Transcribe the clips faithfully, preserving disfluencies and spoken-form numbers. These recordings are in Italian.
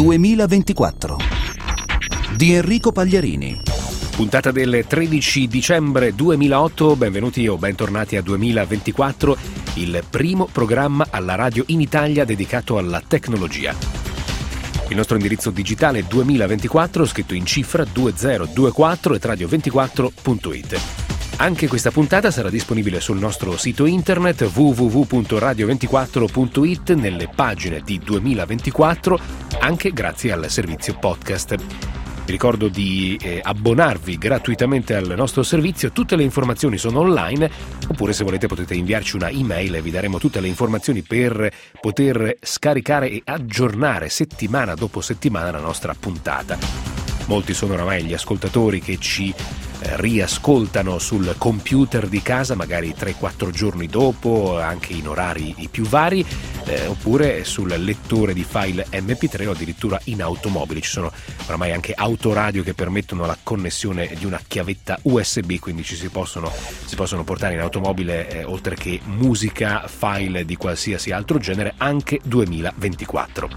duemilaventiquattro di Enrico Pagliarini. Puntata del tredici dicembre duemilaotto, benvenuti o bentornati a duemilaventiquattro, il primo programma alla radio in Italia dedicato alla tecnologia. Il nostro indirizzo digitale è duemilaventiquattro, scritto in cifra duemilaventiquattro e radio ventiquattro punto it. Anche questa puntata sarà disponibile sul nostro sito internet w w w punto radio ventiquattro punto it nelle pagine di duemilaventiquattro, anche grazie al servizio podcast. Vi ricordo di eh, abbonarvi gratuitamente al nostro servizio, tutte le informazioni sono online, oppure se volete potete inviarci una email e vi daremo tutte le informazioni per poter scaricare e aggiornare settimana dopo settimana la nostra puntata. Molti sono oramai gli ascoltatori che ci eh, riascoltano sul computer di casa, magari tre quattro giorni dopo, anche in orari i più vari, eh, oppure sul lettore di file emme pi tre o addirittura in automobili. Ci sono oramai anche autoradio che permettono la connessione di una chiavetta U S B, quindi ci si possono, si possono portare in automobile, eh, oltre che musica, file di qualsiasi altro genere, anche duemilaventiquattro.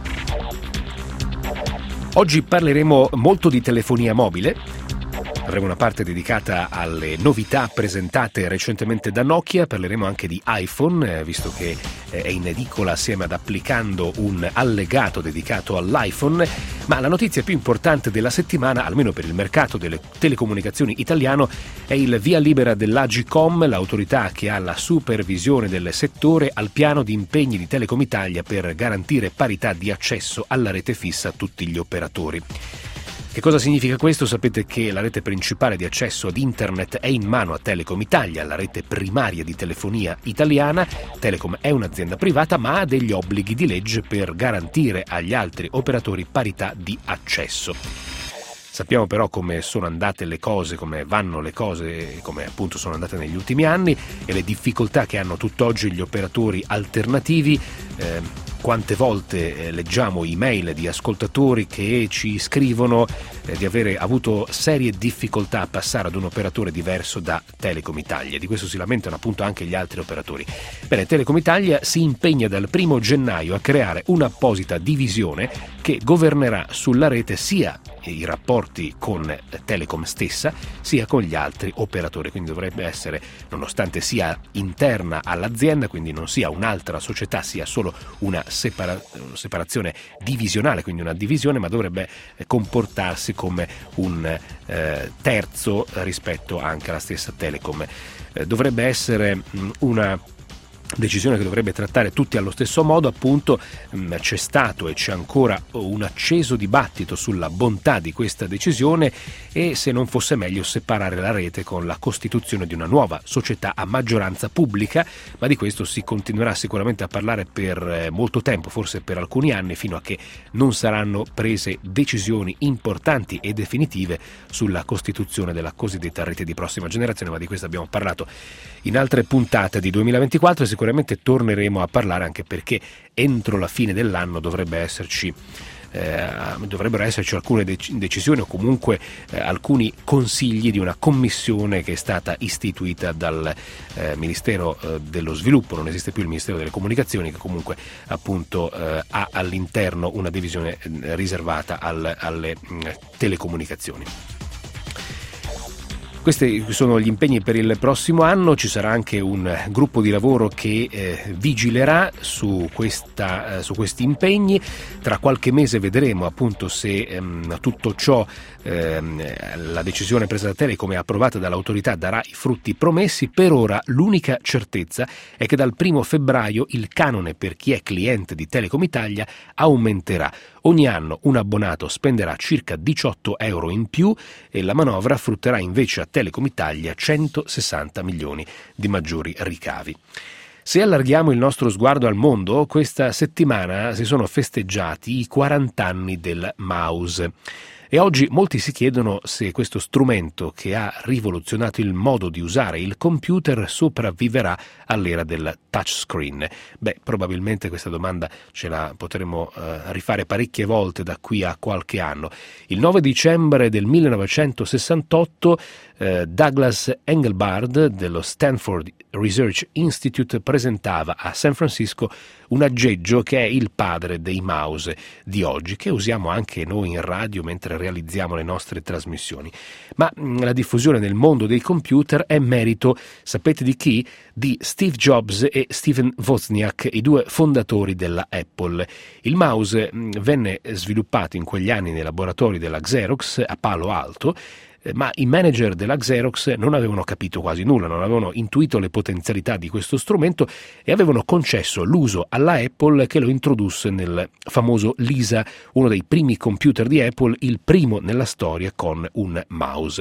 Oggi parleremo molto di telefonia mobile. Avremo una parte dedicata alle novità presentate recentemente da Nokia, parleremo anche di iPhone, visto che è in edicola assieme ad Applicando un allegato dedicato all'iPhone, ma la notizia più importante della settimana, almeno per il mercato delle telecomunicazioni italiano, è il via libera dell'Agcom, l'autorità che ha la supervisione del settore, al piano di impegni di Telecom Italia per garantire parità di accesso alla rete fissa a tutti gli operatori. Che cosa significa questo? Sapete che la rete principale di accesso ad internet è in mano a Telecom Italia, la rete primaria di telefonia italiana. Telecom è un'azienda privata ma ha degli obblighi di legge per garantire agli altri operatori parità di accesso. Sappiamo però come sono andate le cose, come vanno le cose, come appunto sono andate negli ultimi anni e le difficoltà che hanno tutt'oggi gli operatori alternativi. Eh, Quante volte eh, leggiamo email di ascoltatori che ci scrivono eh, di avere avuto serie difficoltà a passare ad un operatore diverso da Telecom Italia. Di questo si lamentano appunto anche gli altri operatori. Bene, Telecom Italia si impegna dal primo gennaio a creare un'apposita divisione che governerà sulla rete sia i rapporti con Telecom stessa sia con gli altri operatori, quindi dovrebbe essere, nonostante sia interna all'azienda, quindi non sia un'altra società, sia solo una separa- separazione divisionale, quindi una divisione, ma dovrebbe comportarsi come un eh, terzo rispetto anche alla stessa Telecom. Eh, dovrebbe essere mh, una decisione che dovrebbe trattare tutti allo stesso modo. Appunto c'è stato e c'è ancora un acceso dibattito sulla bontà di questa decisione e se non fosse meglio separare la rete con la costituzione di una nuova società a maggioranza pubblica, ma di questo si continuerà sicuramente a parlare per molto tempo, forse per alcuni anni, fino a che non saranno prese decisioni importanti e definitive sulla costituzione della cosiddetta rete di prossima generazione, ma di questo abbiamo parlato in altre puntate di duemilaventiquattro e sicuramente torneremo a parlare, anche perché entro la fine dell'anno dovrebbe esserci eh, dovrebbero esserci alcune dec- decisioni o comunque eh, alcuni consigli di una commissione che è stata istituita dal eh, Ministero eh, dello Sviluppo. Non esiste più il Ministero delle Comunicazioni, che comunque appunto eh, ha all'interno una divisione eh, riservata al, alle mh, telecomunicazioni. Questi sono gli impegni per il prossimo anno. Ci sarà anche un gruppo di lavoro che eh, vigilerà su, questa, eh, su questi impegni. Tra qualche mese vedremo appunto se ehm, tutto ciò, ehm, la decisione presa da Telecom e approvata dall'autorità, darà i frutti promessi. Per ora l'unica certezza è che dal primo febbraio il canone per chi è cliente di Telecom Italia aumenterà. Ogni anno un abbonato spenderà circa diciotto euro in più e la manovra frutterà invece a Telecom Italia centosessanta milioni di maggiori ricavi. Se allarghiamo il nostro sguardo al mondo, questa settimana si sono festeggiati i quaranta anni del mouse. E oggi molti si chiedono se questo strumento che ha rivoluzionato il modo di usare il computer sopravviverà all'era del touchscreen. Beh, probabilmente questa domanda ce la potremo eh, rifare parecchie volte da qui a qualche anno. Il nove dicembre del millenovecentosessantotto eh, Douglas Engelbart dello Stanford Research Institute presentava a San Francisco un aggeggio che è il padre dei mouse di oggi, che usiamo anche noi in radio mentre realizziamo le nostre trasmissioni. Ma mh, la diffusione nel mondo dei computer è merito, sapete di chi? Di Steve Jobs e Steven Wozniak, i due fondatori della Apple. Il mouse mh, venne sviluppato in quegli anni nei laboratori della Xerox a Palo Alto, ma i manager della Xerox non avevano capito quasi nulla, non avevano intuito le potenzialità di questo strumento e avevano concesso l'uso alla Apple, che lo introdusse nel famoso Lisa, uno dei primi computer di Apple, il primo nella storia con un mouse.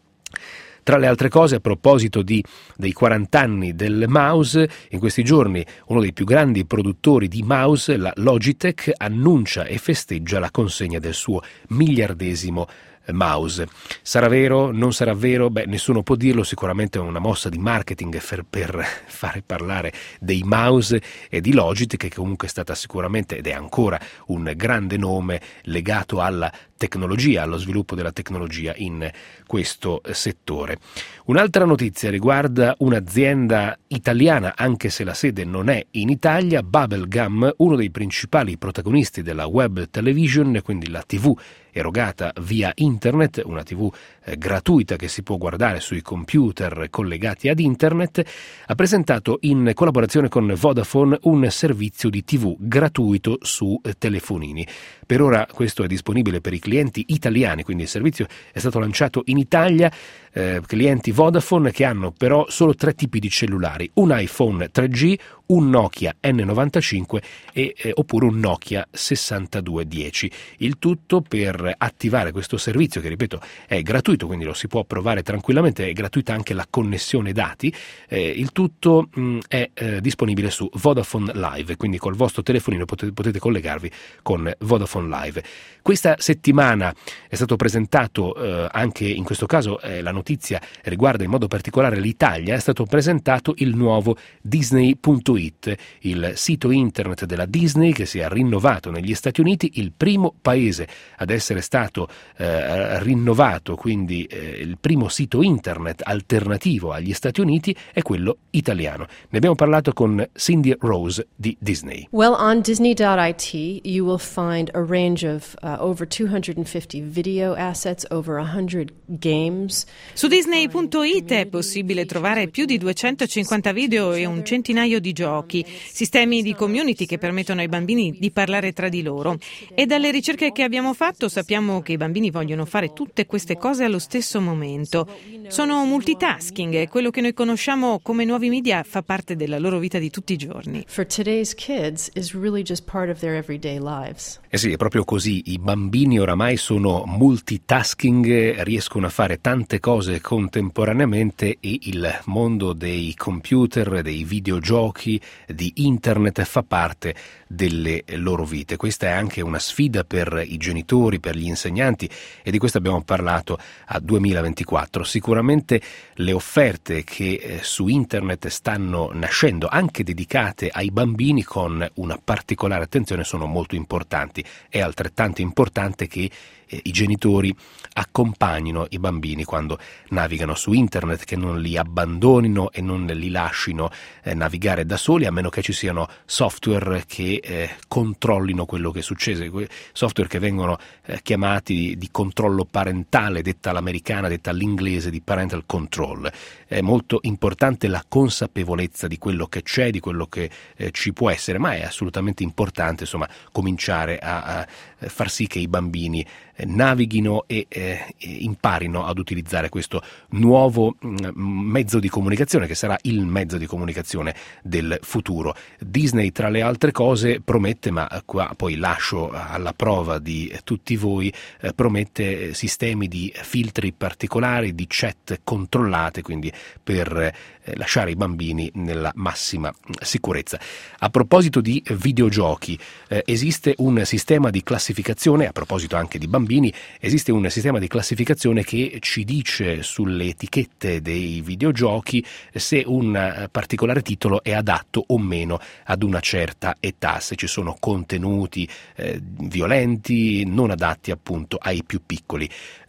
Tra le altre cose, a proposito di, dei quaranta anni del mouse, in questi giorni uno dei più grandi produttori di mouse, la Logitech, annuncia e festeggia la consegna del suo miliardesimo mouse. Sarà vero? Non sarà vero? Beh, nessuno può dirlo, sicuramente è una mossa di marketing per, per fare parlare dei mouse e di Logitech, che comunque è stata sicuramente ed è ancora un grande nome legato alla tecnologia, allo sviluppo della tecnologia in questo settore. Un'altra notizia riguarda un'azienda italiana, anche se la sede non è in Italia, Bubblegum, uno dei principali protagonisti della web television, quindi la tivù erogata via internet, una tivù eh, gratuita che si può guardare sui computer collegati ad internet, ha presentato in collaborazione con Vodafone un servizio di tivù gratuito su eh, telefonini. Per ora questo è disponibile per i clienti italiani, quindi il servizio è stato lanciato in Italia, eh, clienti Vodafone che hanno però solo tre tipi di cellulari, un iPhone tre G, un Nokia N novantacinque e, eh, oppure un Nokia sessantadue dieci. Il tutto per attivare questo servizio, che ripeto è gratuito, quindi lo si può provare tranquillamente, è gratuita anche la connessione dati, eh, il tutto mh, è eh, disponibile su Vodafone Live, quindi col vostro telefonino potete, potete collegarvi con Vodafone Live. Questa settimana è stato presentato eh, anche in questo caso eh, la notizia riguarda in modo particolare l'Italia, è stato presentato il nuovo Disney punto it, il sito internet della Disney che si è rinnovato negli Stati Uniti, il primo paese ad essere stato eh, rinnovato, quindi eh, il primo sito internet alternativo agli Stati Uniti è quello italiano. Ne abbiamo parlato con Cindy Rose di Disney. Well, on Disney dot it you will find a range of uh, over two hundred fifty video assets, over one hundred games. Su Disney punto it è possibile trovare più di duecentocinquanta video e un centinaio di giochi, sistemi di community che permettono ai bambini di parlare tra di loro. E dalle ricerche che abbiamo fatto sappiamo che i bambini vogliono fare tutte queste cose allo stesso momento. Sono multitasking e quello che noi conosciamo come nuovi media fa parte della loro vita di tutti i giorni. For today's kids is really just part of their everyday lives. Eh sì, è proprio così, i bambini oramai sono multitasking, riescono a fare tante cose contemporaneamente e il mondo dei computer, dei videogiochi, di internet fa parte delle loro vite. Questa è anche una sfida per i genitori, per gli insegnanti e di questo abbiamo parlato a duemilaventiquattro. Sicuramente le offerte che eh, su internet stanno nascendo, anche dedicate ai bambini con una particolare attenzione, sono molto importanti. È altrettanto importante che eh, i genitori accompagnino i bambini quando navigano su internet, che non li abbandonino e non li lasciano eh, navigare da soli, a meno che ci siano software che eh, controllino quello che succede, software che vengono eh, chiamati di controllo parentale, detta all'americana, detta all'inglese di parental control. È molto importante la consapevolezza di quello che c'è, di quello che eh, ci può essere, ma è assolutamente importante insomma cominciare a, a far sì che i bambini eh, navighino e eh, imparino ad utilizzare questo nuovo mh, mezzo di comunicazione che sarà il mezzo di comunicazione del futuro. Disney, tra le altre cose, promette, ma qua poi lascio alla prova di eh, tutti voi, eh, promette sistemi di filtri particolari, di chat controllate, quindi per eh, lasciare i bambini nella massima sicurezza. A proposito di videogiochi, eh, esiste un sistema di classificazione, a proposito anche di bambini, esiste un sistema di classificazione che ci dice sulle etichette dei videogiochi se un particolare titolo è adatto o meno ad una certa età, se ci sono contenuti eh, violenti, non adatti appunto ai più piccoli.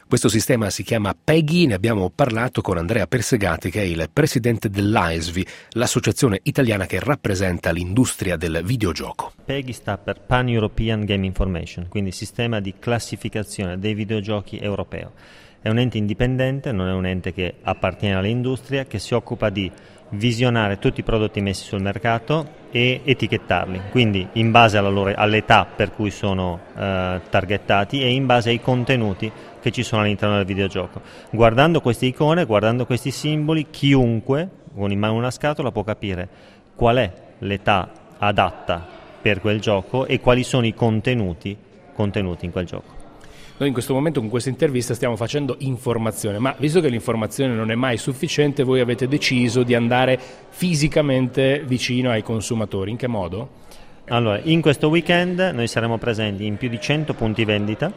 Questo sistema si chiama PEGI, ne abbiamo parlato con Andrea Persegati, che è il presidente dell'A E S V I, l'associazione italiana che rappresenta l'industria del videogioco. PEGI sta per Pan European Game Information, quindi sistema di classificazione dei videogiochi europeo. È un ente indipendente, non è un ente che appartiene all'industria, che si occupa di visionare tutti i prodotti messi sul mercato e etichettarli, quindi in base alla loro, all'età per cui sono eh, targettati e in base ai contenuti che ci sono all'interno del videogioco. Guardando queste icone, guardando questi simboli, chiunque con in mano una scatola può capire qual è l'età adatta per quel gioco e quali sono i contenuti contenuti in quel gioco. Noi in questo momento con questa intervista stiamo facendo informazione, ma visto che l'informazione non è mai sufficiente, voi avete deciso di andare fisicamente vicino ai consumatori. In che modo? Allora, in questo weekend noi saremo presenti in più di cento punti vendita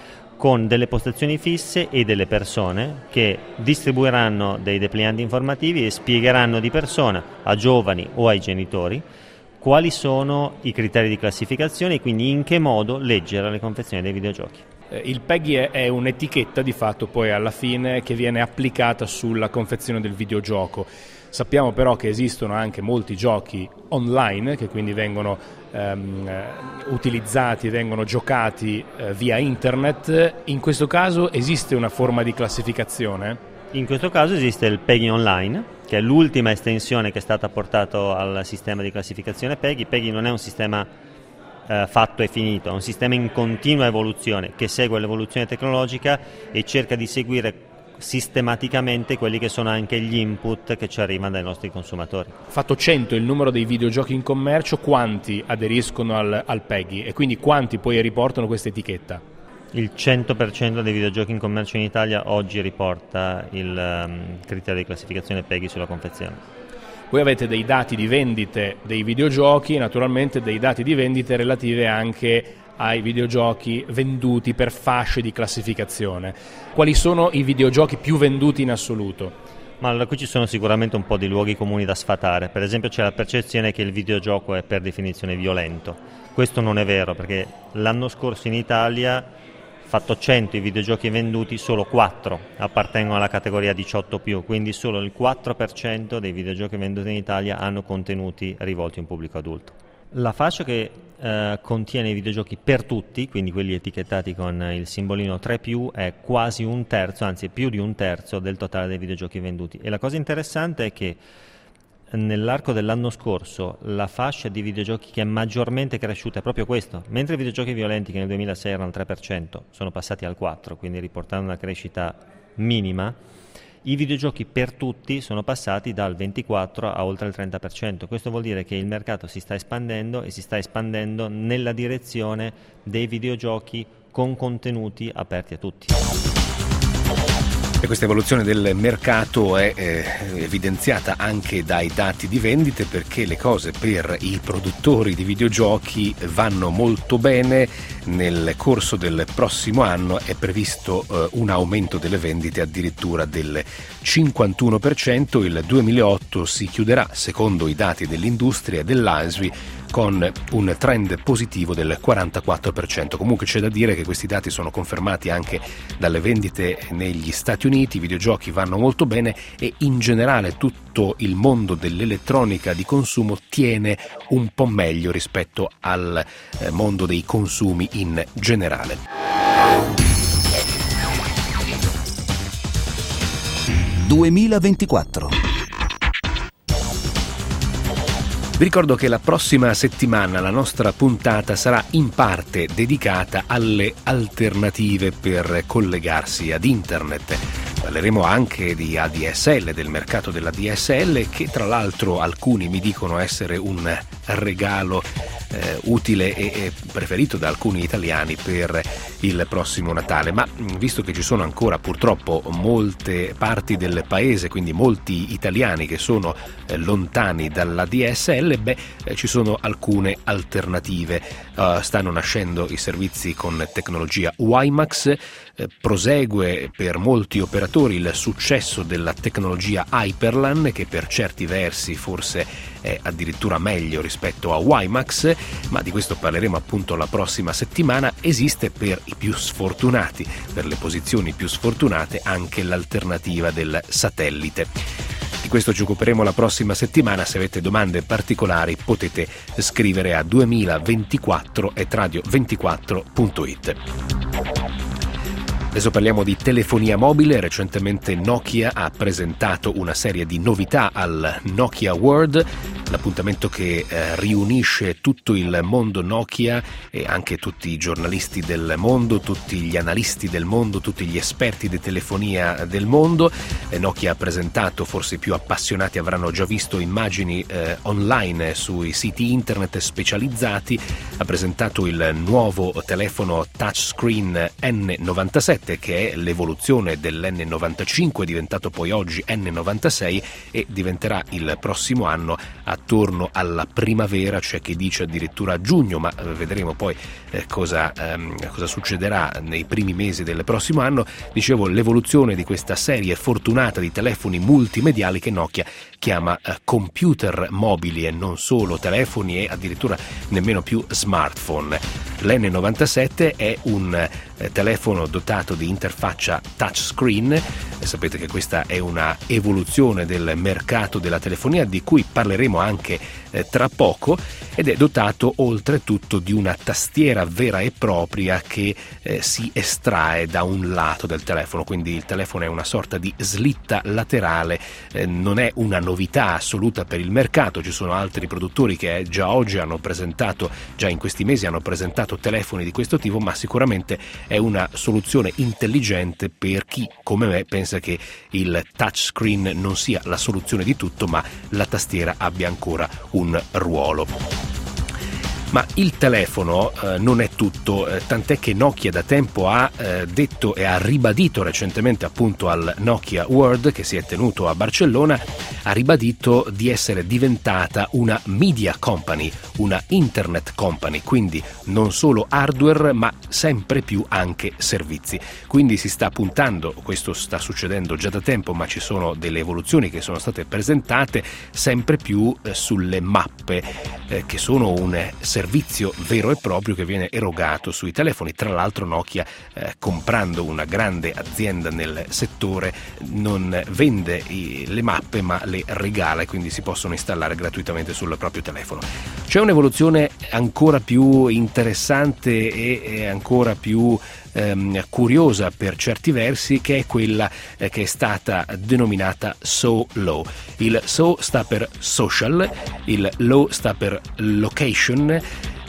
con delle postazioni fisse e delle persone che distribuiranno dei deplianti informativi e spiegheranno di persona a giovani o ai genitori quali sono i criteri di classificazione e quindi in che modo leggere le confezioni dei videogiochi. Il PEGI è, è un'etichetta di fatto poi alla fine che viene applicata sulla confezione del videogioco. Sappiamo però che esistono anche molti giochi online che quindi vengono ehm, utilizzati, vengono giocati eh, via internet. In questo caso esiste una forma di classificazione? In questo caso esiste il PEGI Online, che è l'ultima estensione che è stata portata al sistema di classificazione PEGI. PEGI non è un sistema eh, fatto e finito, è un sistema in continua evoluzione che segue l'evoluzione tecnologica e cerca di seguire sistematicamente quelli che sono anche gli input che ci arrivano dai nostri consumatori. Fatto cento il numero dei videogiochi in commercio, quanti aderiscono al, al PEGI e quindi quanti poi riportano questa etichetta? Il cento per cento dei videogiochi in commercio in Italia oggi riporta il um, criterio di classificazione PEGI sulla confezione. Voi avete dei dati di vendite dei videogiochi e naturalmente dei dati di vendite relative anche ai videogiochi venduti per fasce di classificazione. Quali sono i videogiochi più venduti in assoluto? Ma allora qui ci sono sicuramente un po' di luoghi comuni da sfatare. Per esempio c'è la percezione che il videogioco è per definizione violento. Questo non è vero, perché l'anno scorso in Italia, fatto cento i videogiochi venduti, solo quattro appartengono alla categoria diciotto più, quindi solo il quattro per cento dei videogiochi venduti in Italia hanno contenuti rivolti a un pubblico adulto. La fascia che eh, contiene i videogiochi per tutti, quindi quelli etichettati con il simbolino tre più, è quasi un terzo, anzi più di un terzo del totale dei videogiochi venduti. E la cosa interessante è che nell'arco dell'anno scorso la fascia di videogiochi che è maggiormente cresciuta è proprio questo, mentre i videogiochi violenti che nel duemilasei erano al tre per cento sono passati al quattro per cento, quindi riportando una crescita minima. I videogiochi per tutti sono passati dal ventiquattro per cento a oltre il trenta per cento. Questo vuol dire che il mercato si sta espandendo e si sta espandendo nella direzione dei videogiochi con contenuti aperti a tutti. E questa evoluzione del mercato è eh, evidenziata anche dai dati di vendite, perché le cose per i produttori di videogiochi vanno molto bene. Nel corso del prossimo anno è previsto eh, un aumento delle vendite addirittura del cinquantuno per cento. Il duemilaotto si chiuderà, secondo i dati dell'industria e dell'A E S V I, con un trend positivo del quarantaquattro per cento. Comunque c'è da dire che questi dati sono confermati anche dalle vendite negli Stati Uniti. I videogiochi vanno molto bene e in generale tutto il mondo dell'elettronica di consumo tiene un po' meglio rispetto al eh, mondo dei consumi in generale. duemilaventiquattro. Vi ricordo che la prossima settimana la nostra puntata sarà in parte dedicata alle alternative per collegarsi ad internet. Parleremo anche di A D S L, del mercato dell'A D S L, che tra l'altro alcuni mi dicono essere un regalo eh, utile e, e preferito da alcuni italiani per il prossimo Natale. Ma visto che ci sono ancora purtroppo molte parti del paese, quindi molti italiani che sono eh, lontani dall'A D S L, beh, eh, ci sono alcune alternative. Uh, stanno nascendo i servizi con tecnologia WiMAX, eh, prosegue per molti operatori il successo della tecnologia Hyperlan, che per certi versi forse è addirittura meglio rispetto a WiMAX, ma di questo parleremo appunto la prossima settimana. Esiste per i più sfortunati, per le posizioni più sfortunate, anche l'alternativa del satellite. Di questo ci occuperemo la prossima settimana. Se avete domande particolari potete scrivere a duemilaventiquattro at radio ventiquattro punto it. Adesso parliamo di telefonia mobile. Recentemente Nokia ha presentato una serie di novità al Nokia World, l'appuntamento che eh, riunisce tutto il mondo Nokia e anche tutti i giornalisti del mondo, tutti gli analisti del mondo, tutti gli esperti di telefonia del mondo. Eh, Nokia ha presentato, forse i più appassionati avranno già visto immagini eh, online sui siti internet specializzati, ha presentato il nuovo telefono touchscreen N novantasette, che è l'evoluzione dell'N novantacinque, diventato poi oggi N novantasei, e diventerà il prossimo anno attorno alla primavera. C'è chi dice addirittura a giugno, ma vedremo poi eh, cosa, ehm, cosa succederà nei primi mesi del prossimo anno. Dicevo, l'evoluzione di questa serie fortunata di telefoni multimediali che Nokia chiama eh, computer mobili, e non solo telefoni e addirittura nemmeno più smartphone. L'N novantasette è un eh, telefono dotato di interfaccia touchscreen. E sapete che questa è una evoluzione del mercato della telefonia di cui parleremo anche eh, tra poco, ed è dotato oltretutto di una tastiera vera e propria che eh, si estrae da un lato del telefono, quindi il telefono è una sorta di slitta laterale. Eh, non è una novità assoluta per il mercato, ci sono altri produttori che già oggi hanno presentato, già in questi mesi hanno presentato telefoni di questo tipo, ma sicuramente è una soluzione intelligente per chi come me pensa che il touchscreen non sia la soluzione di tutto, ma la tastiera abbia ancora un ruolo. Ma il telefono eh, non è tutto, eh, tant'è che Nokia da tempo ha eh, detto e ha ribadito recentemente appunto al Nokia World, che si è tenuto a Barcellona, ha ribadito di essere diventata una media company, una internet company, quindi non solo hardware ma sempre più anche servizi. Quindi si sta puntando, questo sta succedendo già da tempo, ma ci sono delle evoluzioni che sono state presentate sempre più eh, sulle mappe, eh, che sono un servizio vero e proprio che viene erogato sui telefoni. Tra l'altro Nokia, eh, comprando una grande azienda nel settore, non vende i, le mappe ma le regala, e quindi si possono installare gratuitamente sul proprio telefono. C'è un'evoluzione ancora più interessante e, e ancora più ehm, curiosa per certi versi, che è quella eh, che è stata denominata So Low. Il So sta per social, il Low sta per location.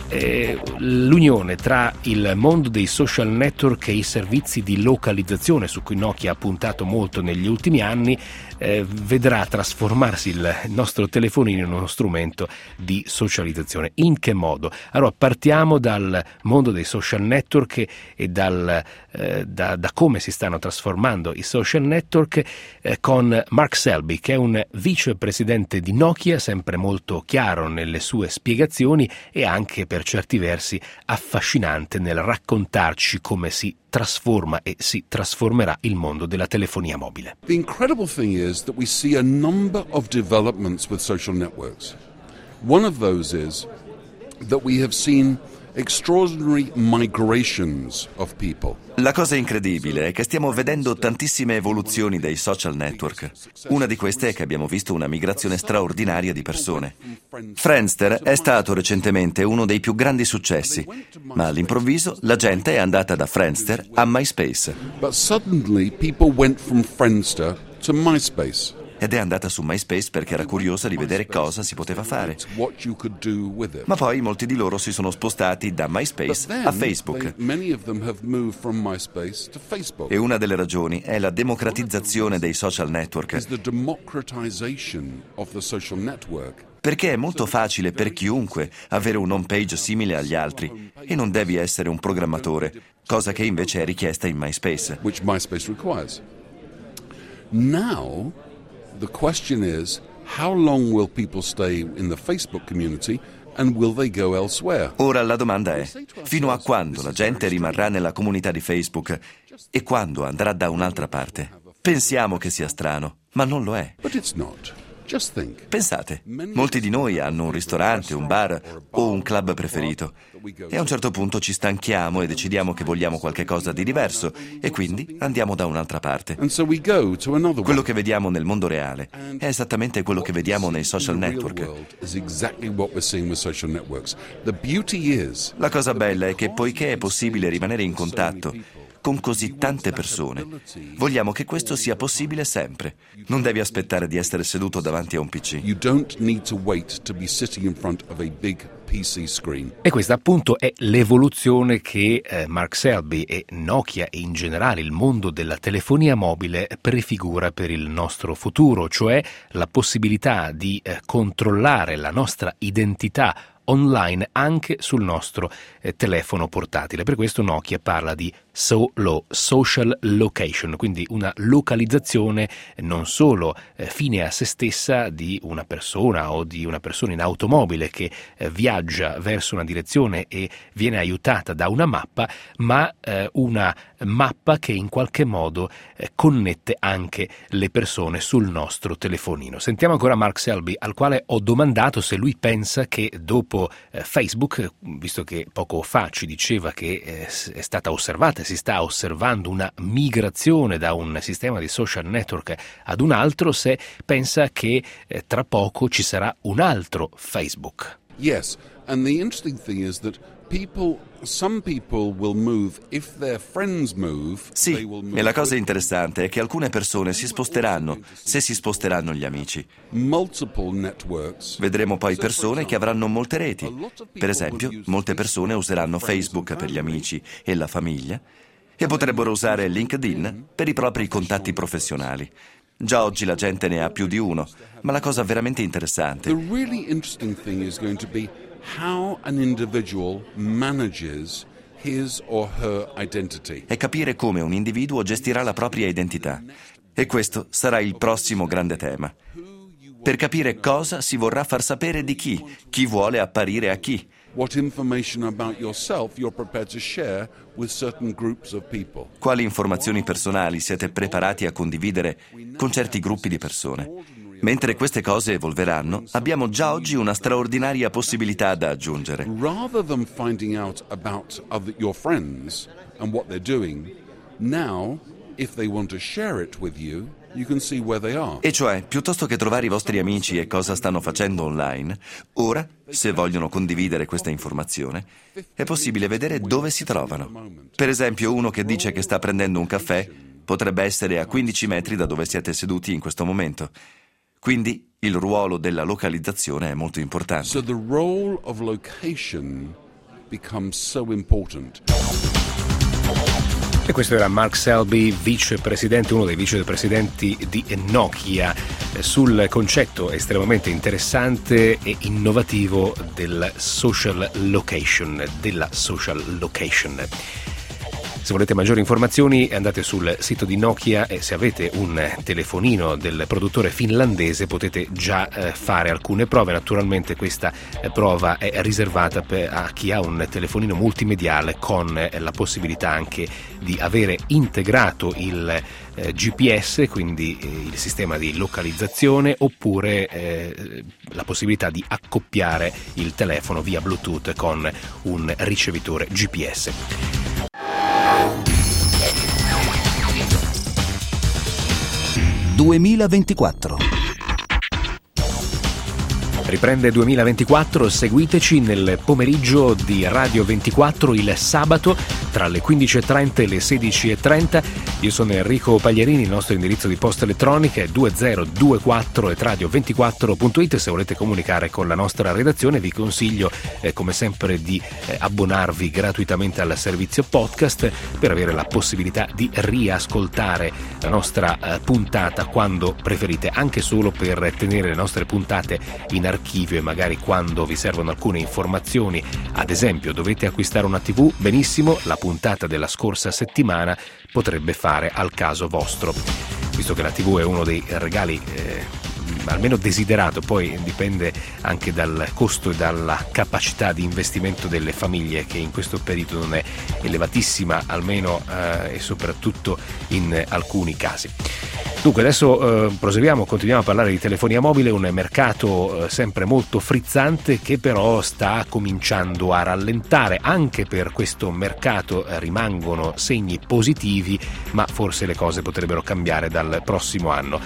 Eh, l'unione tra il mondo dei social network e i servizi di localizzazione, su cui Nokia ha puntato molto negli ultimi anni, eh, vedrà trasformarsi il nostro telefonino in uno strumento di socializzazione. In che modo? Allora, partiamo dal mondo dei social network e dal, eh, da, da come si stanno trasformando i social network, eh, con Mark Selby, che è un vicepresidente di Nokia, sempre molto chiaro nelle sue spiegazioni e anche per certi versi affascinante nel raccontarci come si trasforma e si trasformerà il mondo della telefonia mobile. The incredible thing is that we see a number of developments with social networks. One of those is that we have seen extraordinary migrations of people. La cosa incredibile è che stiamo vedendo tantissime evoluzioni dei social network. Una di queste è che abbiamo visto una migrazione straordinaria di persone. Friendster è stato recentemente uno dei più grandi successi, ma all'improvviso la gente è andata da Friendster a MySpace. But suddenly people went from Friendster to MySpace. Ed è andata su MySpace perché era curiosa di vedere cosa si poteva fare. Ma poi molti di loro si sono spostati da MySpace a Facebook. E una delle ragioni è la democratizzazione dei social network. Perché è molto facile per chiunque avere un home page simile agli altri e non devi essere un programmatore, cosa che invece è richiesta in MySpace. Which MySpace requires. Now the question is, how long will people stay in the Facebook community and will they go elsewhere? Ora la domanda è, fino a quando la gente rimarrà nella comunità di Facebook e quando andrà da un'altra parte? Pensiamo che sia strano, ma non lo è. But it's not. Just think. Pensate, molti di noi hanno un ristorante, un bar o un club preferito e a un certo punto ci stanchiamo e decidiamo che vogliamo qualche cosa di diverso e quindi andiamo da un'altra parte. And so we go to another Quello one. che vediamo nel mondo reale è esattamente quello che vediamo nei social network. Is exactly what we're seeing with social networks. The beauty is La cosa bella è che poiché è possibile rimanere in contatto con così tante persone, vogliamo che questo sia possibile sempre. Non devi aspettare di essere seduto davanti a un P C. you don't need to wait to be sitting in front of a big P C screen. E questa appunto è l'evoluzione che eh, Mark Selby e Nokia e in generale il mondo della telefonia mobile prefigura per il nostro futuro, cioè la possibilità di eh, controllare la nostra identità online anche sul nostro eh, telefono portatile. Per questo Nokia parla di SOLO, Social Location, quindi una localizzazione non solo eh, fine a se stessa di una persona o di una persona in automobile che eh, viaggia verso una direzione e viene aiutata da una mappa, ma eh, una mappa che in qualche modo eh, connette anche le persone sul nostro telefonino. Sentiamo ancora Mark Selby, al quale ho domandato se lui pensa che dopo eh, Facebook, visto che poco fa ci diceva che eh, è stata osservata, si sta osservando una migrazione da un sistema di social network ad un altro, se pensa che eh, tra poco ci sarà un altro Facebook. Yes, and the interesting thing is that people, some people will move if their friends move. they Sì, will move e la cosa with interessante è che alcune persone si sposteranno se si sposteranno gli amici. multiple networks. Vedremo poi persone che avranno molte reti. Per esempio, molte persone useranno Facebook per gli amici e la famiglia e potrebbero usare LinkedIn per i propri contatti professionali. Già oggi la gente ne ha più di uno, ma la cosa veramente interessante The really interesting thing is going to be how an individual manages his or her identity. è capire come un individuo gestirà la propria identità. E questo sarà il prossimo grande tema. Per capire cosa si vorrà far sapere di chi, chi vuole apparire a chi. What information about yourself you're prepared to share with certain groups of people. Quali informazioni personali siete preparati a condividere con certi gruppi di persone? Mentre queste cose evolveranno, abbiamo già oggi una straordinaria possibilità da aggiungere. Rather than finding out about other, your friends and what they're doing, now, if they want to share it with you, you can see where they are. E cioè, piuttosto che trovare i vostri amici e cosa stanno facendo online, ora, se vogliono condividere questa informazione, è possibile vedere dove si trovano. Per esempio, uno che dice che sta prendendo un caffè potrebbe essere a quindici metri da dove siete seduti in questo momento. Quindi il ruolo della localizzazione è molto importante. So the role of location becomes so important. E questo era Mark Selby, vicepresidente, uno dei vicepresidenti di Nokia, sul concetto estremamente interessante e innovativo del social location, della social location. Se volete maggiori informazioni andate sul sito di Nokia e se avete un telefonino del produttore finlandese potete già eh, fare alcune prove. Naturalmente questa eh, prova è riservata per, a chi ha un telefonino multimediale con eh, la possibilità anche di avere integrato il eh, G P S, quindi eh, il sistema di localizzazione, oppure eh, la possibilità di accoppiare il telefono via Bluetooth con un ricevitore G P S. duemilaventiquattro. Riprende duemilaventiquattro, seguiteci nel pomeriggio di Radio ventiquattro il sabato tra le quindici e trenta e le sedici e trenta. Io sono Enrico Pagliarini, il nostro indirizzo di posta elettronica è duemila ventiquattro et radio ventiquattro punto it. Se volete comunicare con la nostra redazione vi consiglio eh, come sempre di eh, abbonarvi gratuitamente al servizio podcast per avere la possibilità di riascoltare la nostra eh, puntata quando preferite, anche solo per tenere le nostre puntate in archivio e magari quando vi servono alcune informazioni, ad esempio dovete acquistare una tivù, benissimo, la puntata della scorsa settimana potrebbe fare al caso vostro. Visto che la tivù è uno dei regali eh, almeno desiderato, poi dipende anche dal costo e dalla capacità di investimento delle famiglie, che in questo periodo non è elevatissima, almeno eh, e soprattutto in alcuni casi. Dunque adesso eh, proseguiamo, continuiamo a parlare di telefonia mobile, un mercato eh, sempre molto frizzante che però sta cominciando a rallentare. Anche per questo mercato eh, rimangono segni positivi, ma forse le cose potrebbero cambiare dal prossimo anno.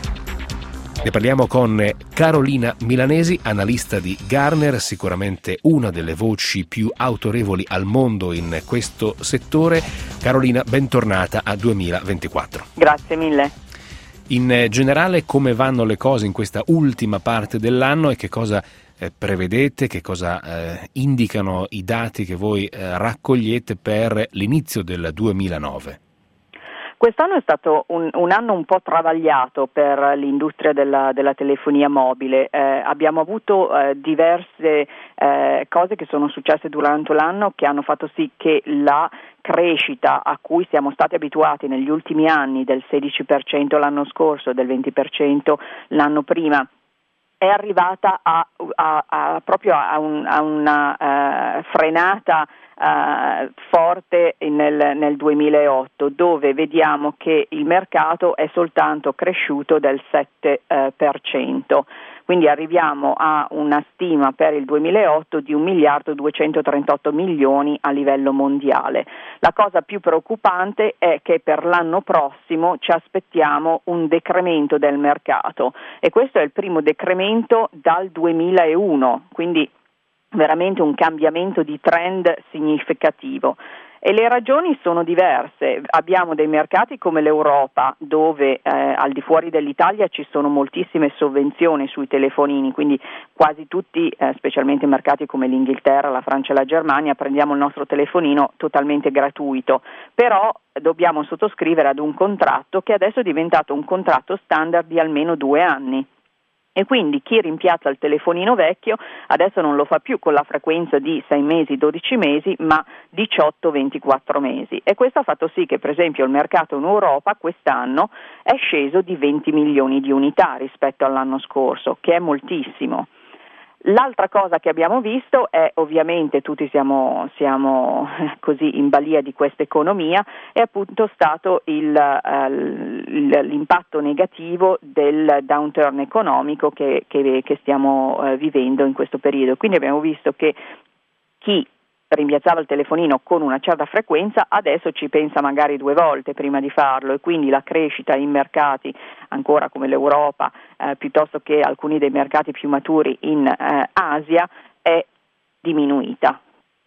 Ne parliamo con Carolina Milanesi, analista di Gartner, sicuramente una delle voci più autorevoli al mondo in questo settore. Carolina, bentornata a duemilaventiquattro. Grazie mille. In generale, come vanno le cose in questa ultima parte dell'anno e che cosa eh, prevedete, che cosa eh, indicano i dati che voi eh, raccogliete per l'inizio del duemilanove? Quest'anno è stato un, un anno un po' travagliato per l'industria della, della telefonia mobile. Eh, abbiamo avuto eh, diverse eh, cose che sono successe durante l'anno che hanno fatto sì che la crescita a cui siamo stati abituati negli ultimi anni, del sedici per cento l'anno scorso, del venti per cento l'anno prima, è arrivata a, a, a proprio a, un, a una uh, frenata uh, forte nel, nel duemilaotto, dove vediamo che il mercato è soltanto cresciuto del sette per cento. Quindi arriviamo a una stima per il duemilaotto di un miliardo duecentotrentotto milioni a livello mondiale. La cosa più preoccupante è che per l'anno prossimo ci aspettiamo un decremento del mercato, e questo è il primo decremento dal duemilauno, quindi veramente un cambiamento di trend significativo. E le ragioni sono diverse. Abbiamo dei mercati come l'Europa, dove eh, al di fuori dell'Italia ci sono moltissime sovvenzioni sui telefonini, quindi quasi tutti, eh, specialmente in mercati come l'Inghilterra, la Francia e la Germania, prendiamo il nostro telefonino totalmente gratuito, però dobbiamo sottoscrivere ad un contratto che adesso è diventato un contratto standard di almeno due anni. E quindi chi rimpiazza il telefonino vecchio adesso non lo fa più con la frequenza di sei mesi, dodici mesi, ma diciotto ventiquattro mesi. E questo ha fatto sì che per esempio il mercato in Europa quest'anno è sceso di venti milioni di unità rispetto all'anno scorso, che è moltissimo. L'altra cosa che abbiamo visto è, ovviamente tutti siamo, siamo così in balia di questa economia, è appunto stato il, uh, l'impatto negativo del downturn economico che, che, che stiamo uh, vivendo in questo periodo. Quindi abbiamo visto che chi rimpiazzava il telefonino con una certa frequenza adesso ci pensa magari due volte prima di farlo, e quindi la crescita in mercati ancora come l'Europa eh, piuttosto che alcuni dei mercati più maturi in eh, Asia è diminuita.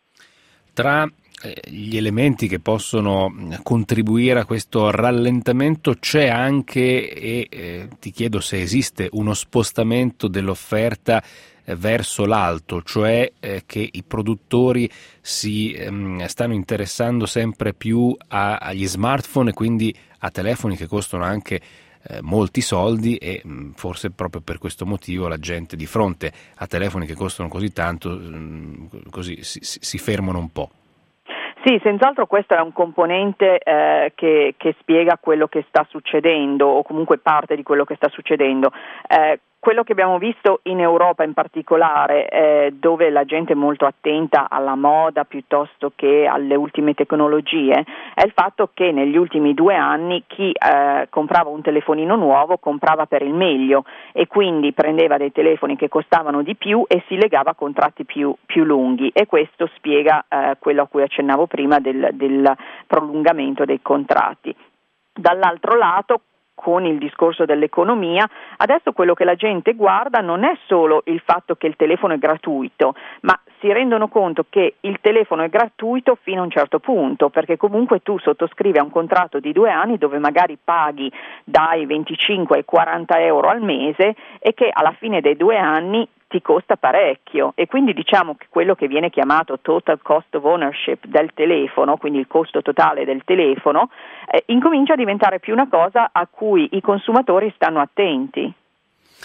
Tra gli elementi che possono contribuire a questo rallentamento c'è anche, e eh, ti chiedo se esiste, uno spostamento dell'offerta eh, verso l'alto, cioè eh, che i produttori si ehm, stanno interessando sempre più a, agli smartphone e quindi a telefoni che costano anche eh, molti soldi, e mh, forse proprio per questo motivo la gente di fronte a telefoni che costano così tanto mh, così si, si fermano un po'. Sì, senz'altro questo è un componente eh, che, che spiega quello che sta succedendo, o comunque parte di quello che sta succedendo. Eh, Quello che abbiamo visto in Europa in particolare, eh, dove la gente è molto attenta alla moda piuttosto che alle ultime tecnologie, è il fatto che negli ultimi due anni chi eh, comprava un telefonino nuovo comprava per il meglio, e quindi prendeva dei telefoni che costavano di più e si legava a contratti più, più lunghi, e questo spiega eh, quello a cui accennavo prima del, del prolungamento dei contratti. Dall'altro lato, con il discorso dell'economia, adesso quello che la gente guarda non è solo il fatto che il telefono è gratuito, ma si rendono conto che il telefono è gratuito fino a un certo punto, perché comunque tu sottoscrivi a un contratto di due anni dove magari paghi dai venticinque ai quaranta euro al mese, e che alla fine dei due anni ti costa parecchio, e quindi diciamo che quello che viene chiamato total cost of ownership del telefono, quindi il costo totale del telefono, eh, incomincia a diventare più una cosa a cui i consumatori stanno attenti.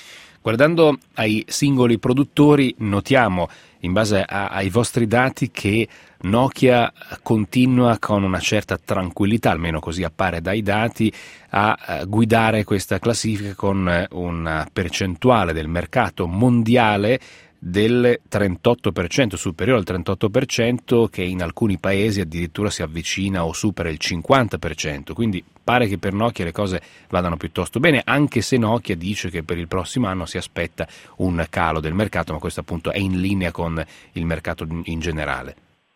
Guardando ai singoli produttori, notiamo, in base a, ai vostri dati, che Nokia continua con una certa tranquillità, almeno così appare dai dati, a guidare questa classifica con una percentuale del mercato mondiale del trentotto per cento, superiore al trentotto per cento, che in alcuni paesi addirittura si avvicina o supera il cinquanta per cento. Quindi pare che per Nokia le cose vadano piuttosto bene, anche se Nokia dice che per il prossimo anno si aspetta un calo del mercato, ma questo appunto è in linea con il mercato in generale.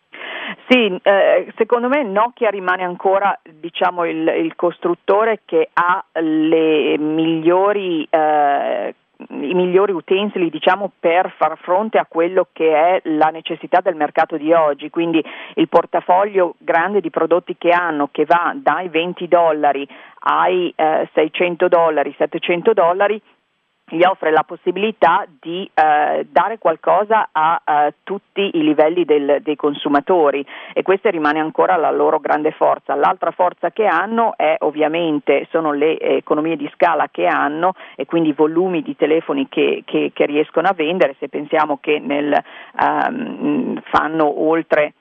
Sì, eh, secondo me Nokia rimane ancora, diciamo, il, il costruttore che ha le migliori eh, i migliori utensili, diciamo, per far fronte a quello che è la necessità del mercato di oggi. Quindi il portafoglio grande di prodotti che hanno, che va dai venti dollari ai eh, seicento dollari, settecento dollari, gli offre la possibilità di eh, dare qualcosa a, a tutti i livelli del, dei consumatori, e questa rimane ancora la loro grande forza. L'altra forza che hanno è ovviamente sono le economie di scala che hanno, e quindi i volumi di telefoni che, che, che riescono a vendere. Se pensiamo che nel, um, fanno oltre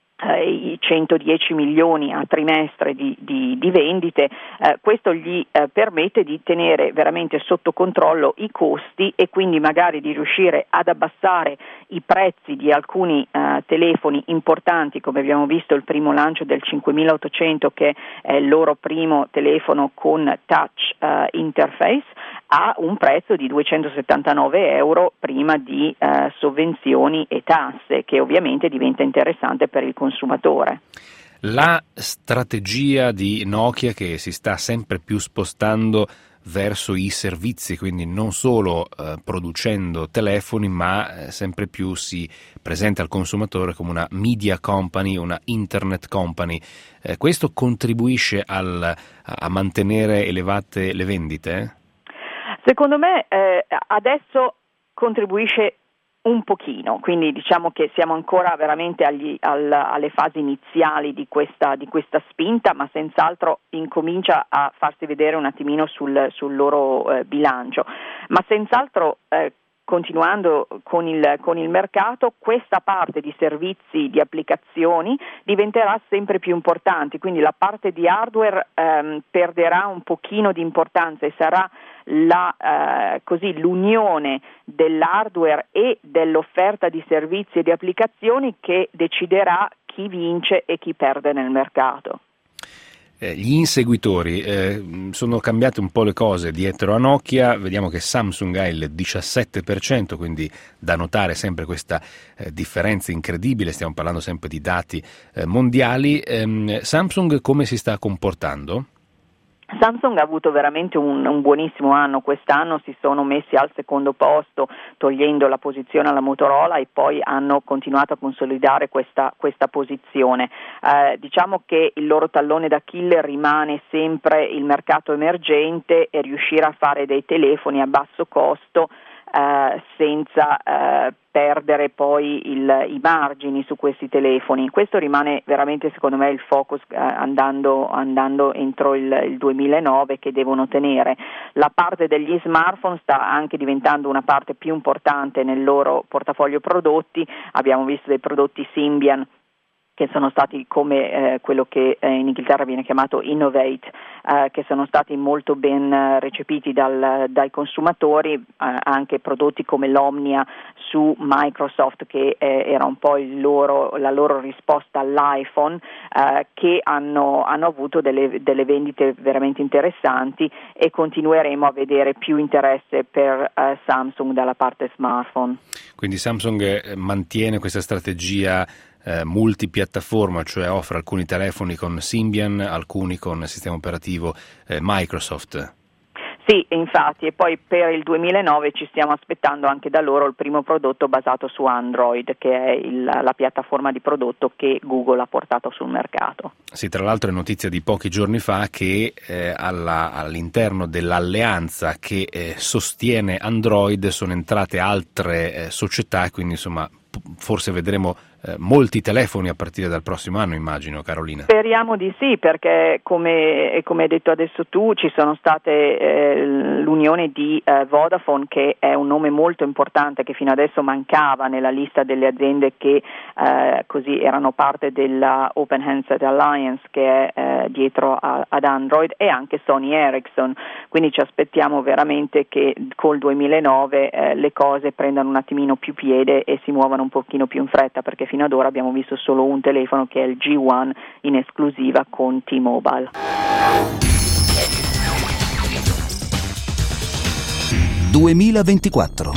i centodieci milioni a trimestre di, di, di vendite, eh, questo gli eh, permette di tenere veramente sotto controllo i costi, e quindi magari di riuscire ad abbassare i prezzi di alcuni eh, telefoni importanti, come abbiamo visto il primo lancio del cinquemilaottocento, che è il loro primo telefono con touch eh, interface, a un prezzo di duecentosettantanove euro prima di eh, sovvenzioni e tasse, che ovviamente diventa interessante per il consumatore. La strategia di Nokia, che si sta sempre più spostando verso i servizi, quindi non solo eh, producendo telefoni, ma eh, sempre più si presenta al consumatore come una media company, una internet company. Eh, questo contribuisce al, a mantenere elevate le vendite? Secondo me eh, adesso contribuisce un pochino, quindi diciamo che siamo ancora veramente agli, al, alle fasi iniziali di questa, di questa spinta, ma senz'altro incomincia a farsi vedere un attimino sul, sul loro eh, bilancio, ma senz'altro eh, continuando con il, con il mercato, questa parte di servizi, di applicazioni diventerà sempre più importante, quindi la parte di hardware ehm, perderà un pochino di importanza e sarà la, eh, così, l'unione dell'hardware e dell'offerta di servizi e di applicazioni che deciderà chi vince e chi perde nel mercato. Eh, gli inseguitori, eh, sono cambiate un po' le cose dietro a Nokia. Vediamo che Samsung ha il diciassette per cento, quindi da notare sempre questa eh, differenza incredibile. Stiamo parlando sempre di dati eh, mondiali. Eh, Samsung come si sta comportando? Samsung ha avuto veramente un, un buonissimo anno quest'anno, si sono messi al secondo posto togliendo la posizione alla Motorola, e poi hanno continuato a consolidare questa, questa posizione. Eh, diciamo che il loro tallone d'Achille rimane sempre il mercato emergente e riuscire a fare dei telefoni a basso costo eh, senza eh, perdere poi il, i margini su questi telefoni. Questo rimane veramente, secondo me, il focus eh, andando, andando entro il, il duemilanove, che devono tenere. La parte degli smartphone sta anche diventando una parte più importante nel loro portafoglio prodotti. Abbiamo visto dei prodotti Symbian che sono stati come eh, quello che eh, in Inghilterra viene chiamato Innovate, eh, che sono stati molto ben eh, recepiti dal, dai consumatori, eh, anche prodotti come l'Omnia su Microsoft, che eh, era un po' il loro, la loro risposta all'iPhone, eh, che hanno, hanno avuto delle, delle vendite veramente interessanti, e continueremo a vedere più interesse per eh, Samsung dalla parte smartphone. Quindi Samsung mantiene questa strategia Eh, multipiattaforma, cioè offre alcuni telefoni con Symbian, alcuni con sistema operativo eh, Microsoft. Sì, infatti, e poi per il duemilanove ci stiamo aspettando anche da loro il primo prodotto basato su Android, che è il, la piattaforma di prodotto che Google ha portato sul mercato. Sì, tra l'altro è notizia di pochi giorni fa che eh, alla, all'interno dell'alleanza che eh, sostiene Android sono entrate altre eh, società, quindi insomma forse vedremo eh, molti telefoni a partire dal prossimo anno, immagino, Carolina. Speriamo di sì, perché come, come hai detto adesso tu, ci sono state eh, l'unione di eh, Vodafone, che è un nome molto importante che fino adesso mancava nella lista delle aziende che eh, così erano parte della Open Handset Alliance, che è eh, dietro a, ad Android, e anche Sony Ericsson. Quindi ci aspettiamo veramente che col duemilanove eh, le cose prendano un attimino più piede e si muovano un pochino più in fretta, perché fino ad ora abbiamo visto solo un telefono, che è il G uno, in esclusiva con T-Mobile. duemilaventiquattro.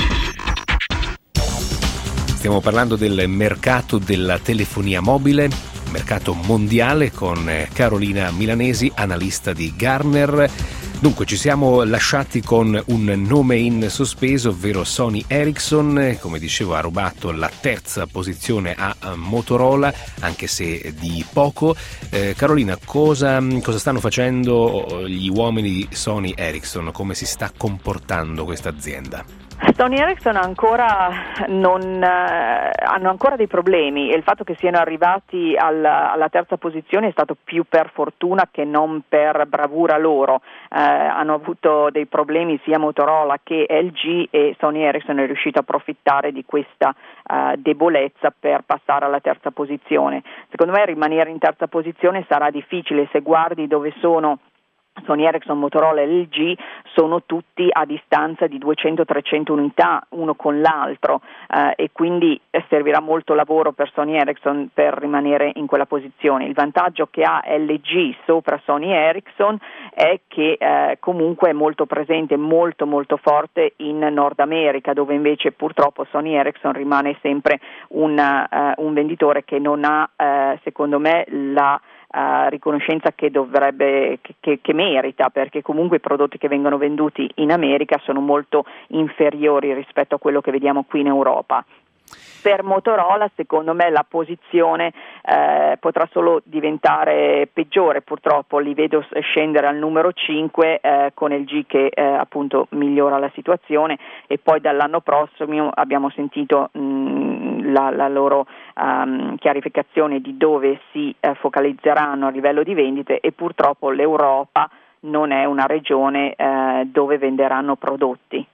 Stiamo parlando del mercato della telefonia mobile, mercato mondiale, con Carolina Milanesi, analista di Gartner. Dunque, ci siamo lasciati con un nome in sospeso, ovvero Sony Ericsson. Come dicevo, ha rubato la terza posizione a Motorola, anche se di poco. Eh, Carolina, cosa, cosa stanno facendo gli uomini di Sony Ericsson? Come si sta comportando questa azienda? Sony Ericsson ancora non, eh, hanno ancora dei problemi, e il fatto che siano arrivati alla, alla terza posizione è stato più per fortuna che non per bravura loro. Eh, hanno avuto dei problemi sia Motorola che L G, e Sony Ericsson è riuscito a approfittare di questa eh, debolezza per passare alla terza posizione. Secondo me rimanere in terza posizione sarà difficile. Se guardi dove sono Sony Ericsson, Motorola e L G, sono tutti a distanza di duecento trecento unità uno con l'altro, eh, e quindi servirà molto lavoro per Sony Ericsson per rimanere in quella posizione. Il vantaggio che ha L G sopra Sony Ericsson è che eh, comunque è molto presente, molto molto forte in Nord America, dove invece purtroppo Sony Ericsson rimane sempre un, uh, un venditore che non ha, uh, secondo me, la Uh, riconoscenza che dovrebbe che, che, che merita, perché comunque i prodotti che vengono venduti in America sono molto inferiori rispetto a quello che vediamo qui in Europa. Per Motorola, secondo me, la posizione eh, potrà solo diventare peggiore, purtroppo li vedo scendere al numero cinque, eh, con L G che eh, appunto migliora la situazione, e poi dall'anno prossimo abbiamo sentito mh, la, la loro um, chiarificazione di dove si eh, focalizzeranno a livello di vendite, e purtroppo l'Europa non è una regione eh, dove venderanno prodotti.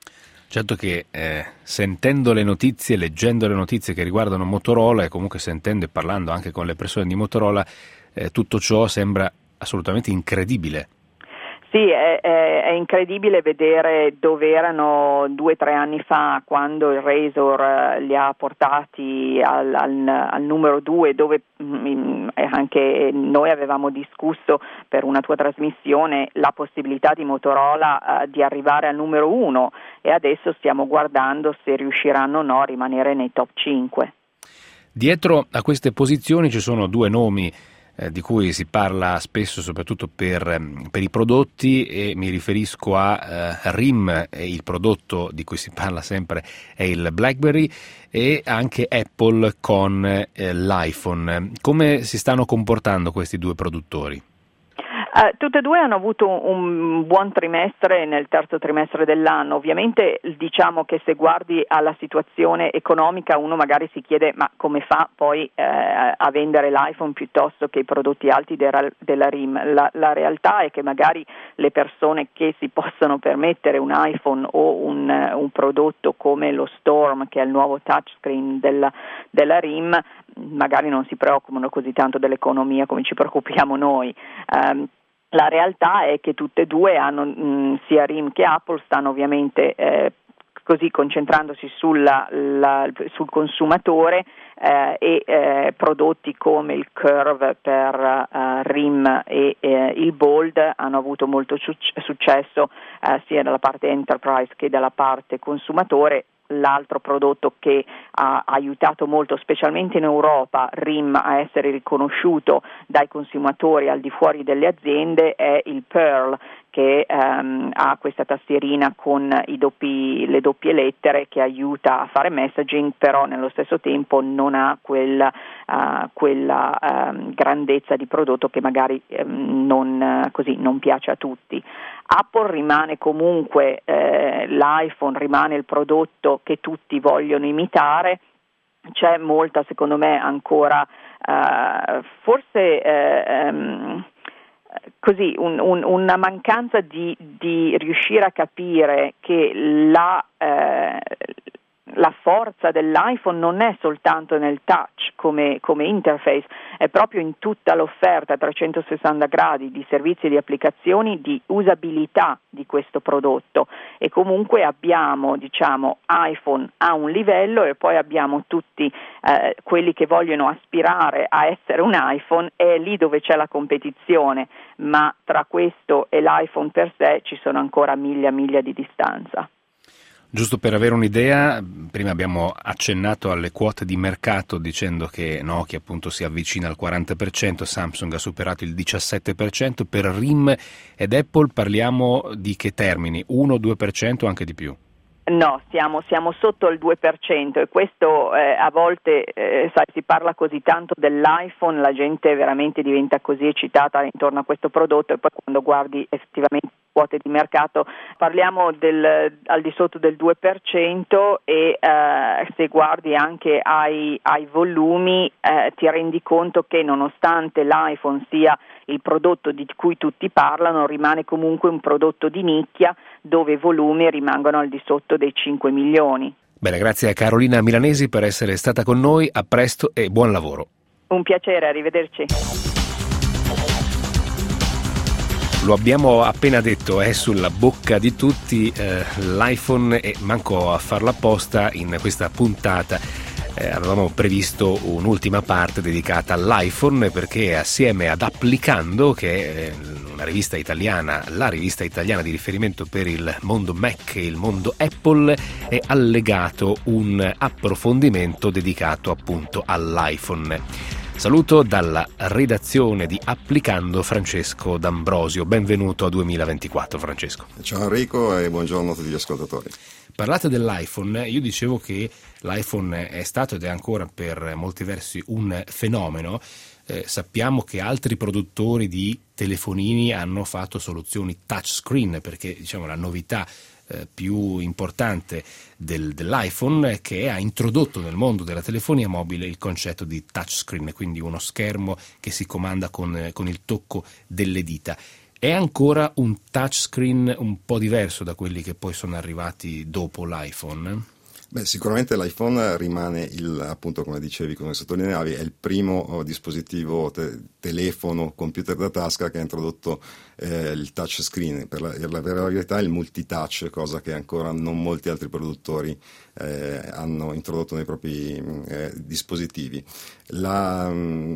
Certo che eh, sentendo le notizie, leggendo le notizie che riguardano Motorola, e comunque sentendo e parlando anche con le persone di Motorola, eh, tutto ciò sembra assolutamente incredibile. Sì, è, è, è incredibile vedere dove erano due o tre anni fa, quando il Razor li ha portati al, al, al numero due, dove mh, anche noi avevamo discusso per una tua trasmissione la possibilità di Motorola uh, di arrivare al numero uno, e adesso stiamo guardando se riusciranno o no a rimanere nei top cinque. Dietro a queste posizioni ci sono due nomi Eh, di cui si parla spesso, soprattutto per, per i prodotti, e mi riferisco a eh, R I M, e il prodotto di cui si parla sempre è il BlackBerry, e anche Apple con eh, l'iPhone. Come si stanno comportando questi due produttori? Uh, tutte e due hanno avuto un buon trimestre nel terzo trimestre dell'anno. Ovviamente diciamo che se guardi alla situazione economica uno magari si chiede ma come fa poi eh, a vendere l'iPhone piuttosto che i prodotti alti della, della R I M. La, la realtà è che magari le persone che si possono permettere un iPhone o un, un prodotto come lo Storm, che è il nuovo touchscreen della, della R I M, magari non si preoccupano così tanto dell'economia come ci preoccupiamo noi. Um, La realtà è che tutte e due hanno, mh, sia R I M che Apple, stanno ovviamente eh, così concentrandosi sulla, la, sul consumatore, eh, e eh, prodotti come il Curve per uh, R I M e eh, il Bold hanno avuto molto su- successo eh, sia dalla parte enterprise che dalla parte consumatore. L'altro prodotto che ha aiutato molto, specialmente in Europa, R I M a essere riconosciuto dai consumatori al di fuori delle aziende, è il Pearl, che um, ha questa tastierina con i doppi, le doppie lettere, che aiuta a fare messaging, però nello stesso tempo non ha quella, uh, quella um, grandezza di prodotto che magari um, non, uh, così, non piace a tutti. Apple rimane comunque, eh, l'iPhone rimane il prodotto che tutti vogliono imitare, c'è molta, secondo me, ancora uh, forse uh, um, così un, un, una mancanza di, di riuscire a capire che la uh, la forza dell'iPhone non è soltanto nel touch come, come interface, è proprio in tutta l'offerta a trecentosessanta gradi di servizi e di applicazioni, di usabilità di questo prodotto. E comunque abbiamo, diciamo, iPhone a un livello e poi abbiamo tutti eh, quelli che vogliono aspirare a essere un iPhone, è lì dove c'è la competizione, ma tra questo e l'iPhone per sé ci sono ancora miglia e miglia di distanza. Giusto per avere un'idea, prima abbiamo accennato alle quote di mercato dicendo che Nokia appunto si avvicina al quaranta per cento, Samsung ha superato il diciassette per cento, per R I M ed Apple parliamo di che termini? uno due per cento o anche di più? No, siamo, siamo sotto il due per cento e questo eh, a volte eh, sai, si parla così tanto dell'iPhone, la gente veramente diventa così eccitata intorno a questo prodotto e poi quando guardi effettivamente quote di mercato parliamo del, al di sotto del due per cento e eh, se guardi anche ai, ai volumi eh, ti rendi conto che nonostante l'iPhone sia il prodotto di cui tutti parlano, rimane comunque un prodotto di nicchia dove i volumi rimangono al di sotto dei cinque milioni. Bene, grazie a Carolina Milanesi per essere stata con noi, a presto e buon lavoro. Un piacere, arrivederci. Lo abbiamo appena detto, è sulla bocca di tutti eh, l'iPhone e manco a farlo apposta in questa puntata. Eh, avevamo previsto un'ultima parte dedicata all'iPhone perché assieme ad Applicando, che è una rivista italiana, la rivista italiana di riferimento per il mondo Mac e il mondo Apple, è allegato un approfondimento dedicato appunto all'iPhone. Saluto dalla redazione di Applicando Francesco D'Ambrosio. Benvenuto a duemilaventiquattro, Francesco. Ciao Enrico e buongiorno a tutti gli ascoltatori. Parlate dell'iPhone, io dicevo che l'iPhone è stato ed è ancora per molti versi un fenomeno. Eh, sappiamo che altri produttori di telefonini hanno fatto soluzioni touchscreen perché diciamo la novità eh, più importante del, dell'iPhone è che ha introdotto nel mondo della telefonia mobile il concetto di touchscreen, quindi uno schermo che si comanda con, con il tocco delle dita. È ancora un touchscreen un po' diverso da quelli che poi sono arrivati dopo l'iPhone? Beh, sicuramente l'iPhone rimane il, appunto come dicevi, come sottolineavi, è il primo oh, dispositivo te- telefono, computer da tasca che ha introdotto eh, il touchscreen. Per la, per la verità il multitouch, cosa che ancora non molti altri produttori eh, hanno introdotto nei propri eh, dispositivi. La,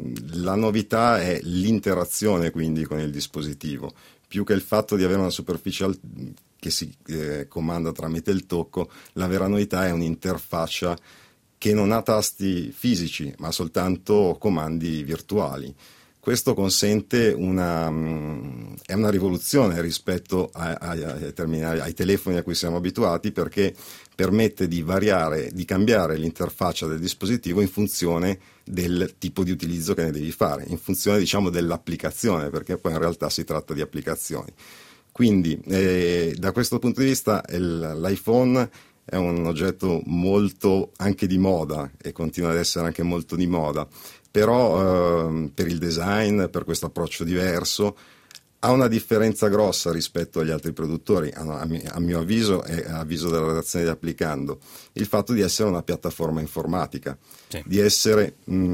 la novità è l'interazione quindi con il dispositivo, più che il fatto di avere una superficie al- che si eh, comanda tramite il tocco. La vera novità è un'interfaccia che non ha tasti fisici ma soltanto comandi virtuali. Questo consente una, um, è una rivoluzione rispetto a, a, ai, terminali, ai telefoni a cui siamo abituati, perché permette di variare, di cambiare l'interfaccia del dispositivo in funzione del tipo di utilizzo che ne devi fare, in funzione diciamo dell'applicazione, perché poi in realtà si tratta di applicazioni. Quindi eh, da questo punto di vista il, l'iPhone è un oggetto molto anche di moda e continua ad essere anche molto di moda, però eh, per il design, per questo approccio diverso, ha una differenza grossa rispetto agli altri produttori, a, a, a mio avviso e a avviso della redazione di Applicando, il fatto di essere una piattaforma informatica, sì. di essere,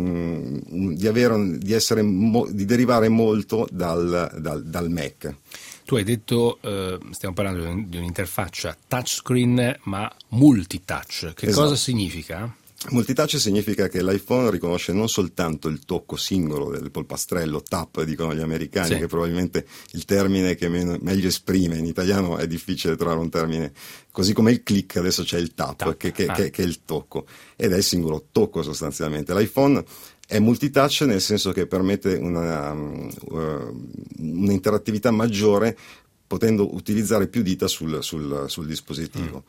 mh, di, avere, di, essere mo, di derivare molto dal, dal, dal Mac. Tu hai detto, eh, stiamo parlando di un'interfaccia touchscreen ma multitouch. Che esatto. cosa significa? Multitouch significa che l'iPhone riconosce non soltanto il tocco singolo del polpastrello, tap dicono gli americani, sì. che probabilmente il termine che meno, meglio esprime, in italiano è difficile trovare un termine, così come il click adesso c'è il tap, tap. Che, che, ah. che, che è il tocco, ed è il singolo tocco sostanzialmente. L'iPhone è multitouch nel senso che permette una, uh, un'interattività maggiore potendo utilizzare più dita sul, sul, sul dispositivo. Mm.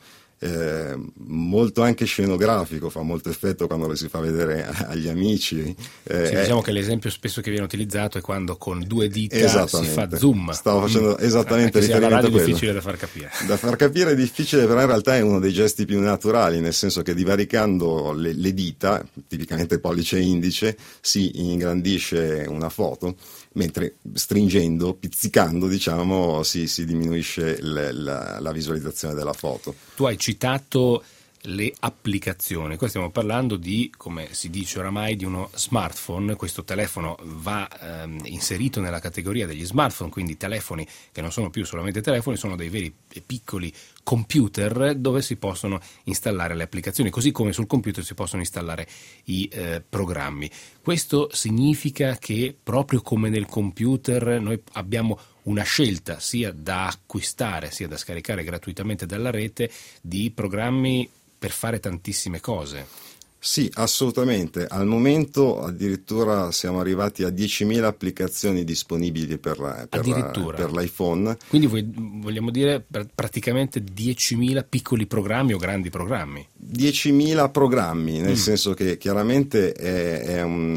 eh, molto anche scenografico, fa molto effetto quando lo si fa vedere agli amici. Eh, sì, diciamo che l'esempio spesso che viene utilizzato è quando con due dita si fa zoom. Stavo facendo esattamente mm. riferimento a quello. È difficile da far capire. Da far capire è difficile, però in realtà è uno dei gesti più naturali, nel senso che divaricando le, le dita, tipicamente pollice e indice, si ingrandisce una foto, mentre stringendo, pizzicando, diciamo, si, si diminuisce le, la, la visualizzazione della foto. Tu hai citato le applicazioni, qua stiamo parlando di, come si dice oramai, di uno smartphone. Questo telefono va ehm, inserito nella categoria degli smartphone, quindi telefoni che non sono più solamente telefoni, sono dei veri e piccoli computer dove si possono installare le applicazioni, così come sul computer si possono installare i eh, programmi. Questo significa che proprio come nel computer noi abbiamo una scelta sia da acquistare sia da scaricare gratuitamente dalla rete di programmi per fare tantissime cose. Sì, assolutamente. Al momento addirittura siamo arrivati a diecimila applicazioni disponibili per, per, per l'iPhone. Quindi vogliamo dire praticamente diecimila piccoli programmi o grandi programmi? diecimila programmi, nel mm. senso che chiaramente è, è, un,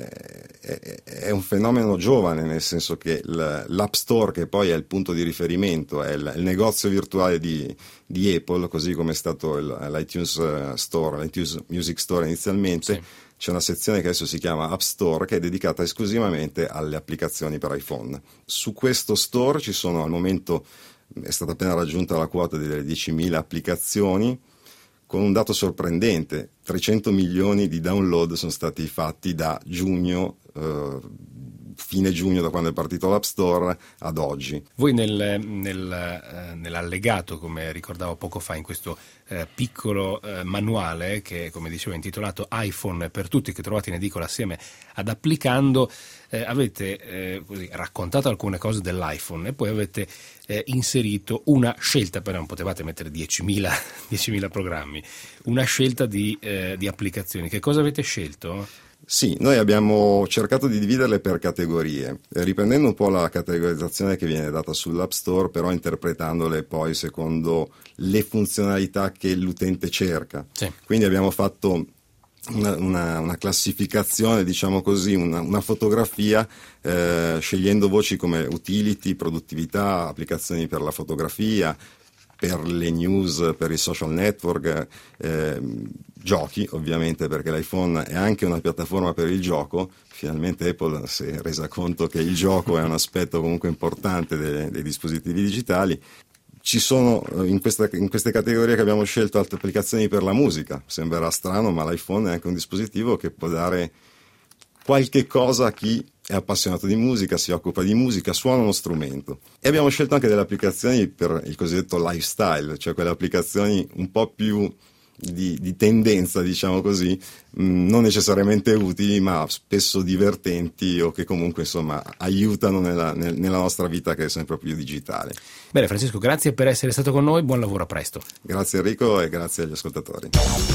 è, è un fenomeno giovane, nel senso che l'App Store, che poi è il punto di riferimento, è il, il negozio virtuale di, di Apple, così come è stato il, l'iTunes Store, l'iTunes Music Store inizialmente. Sì. C'è una sezione che adesso si chiama App Store, che è dedicata esclusivamente alle applicazioni per iPhone. Su questo store ci sono al momento, è stata appena raggiunta la quota delle diecimila applicazioni, con un dato sorprendente: trecento milioni di download sono stati fatti da giugno, eh, fine giugno, da quando è partito l'App Store, ad oggi. Voi nel, nel, eh, nell'allegato, come ricordavo poco fa, in questo eh, piccolo eh, manuale che, come dicevo, è intitolato iPhone per tutti, che trovate in edicola assieme ad Applicando, eh, avete eh, così raccontato alcune cose dell'iPhone e poi avete eh, inserito una scelta, però non potevate mettere diecimila programmi, una scelta di, eh, di applicazioni. Che cosa avete scelto? Sì, noi abbiamo cercato di dividerle per categorie, riprendendo un po' la categorizzazione che viene data sull'App Store, però interpretandole poi secondo le funzionalità che l'utente cerca. Sì. Quindi abbiamo fatto una, una, una classificazione, diciamo così, una, una fotografia, eh, scegliendo voci come utility, produttività, applicazioni per la fotografia, per le news, per i social network, eh, giochi ovviamente, perché l'iPhone è anche una piattaforma per il gioco. Finalmente Apple si è resa conto che il gioco è un aspetto comunque importante dei, dei dispositivi digitali. Ci sono in, questa, in queste categorie che abbiamo scelto altre applicazioni per la musica. Sembrerà strano, ma l'iPhone è anche un dispositivo che può dare qualche cosa a chi è appassionato di musica, si occupa di musica, suona uno strumento. E abbiamo scelto anche delle applicazioni per il cosiddetto lifestyle, cioè quelle applicazioni un po' più di, di tendenza, diciamo così, mh, non necessariamente utili, ma spesso divertenti, o che comunque insomma aiutano nella, nel, nella nostra vita, che è sempre più digitale. Bene, Francesco, grazie per essere stato con noi, buon lavoro, a presto. Grazie Enrico e grazie agli ascoltatori.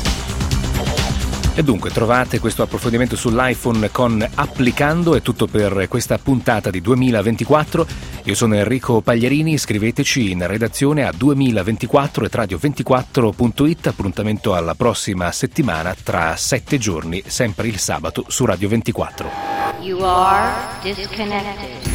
E dunque trovate questo approfondimento sull'iPhone con Applicando. È tutto per questa puntata di duemilaventiquattro. Io sono Enrico Pagliarini, scriveteci in redazione a duemilaventiquattro at radio ventiquattro punto it. Appuntamento alla prossima settimana, tra sette giorni, sempre il sabato su Radio ventiquattro. You are disconnected.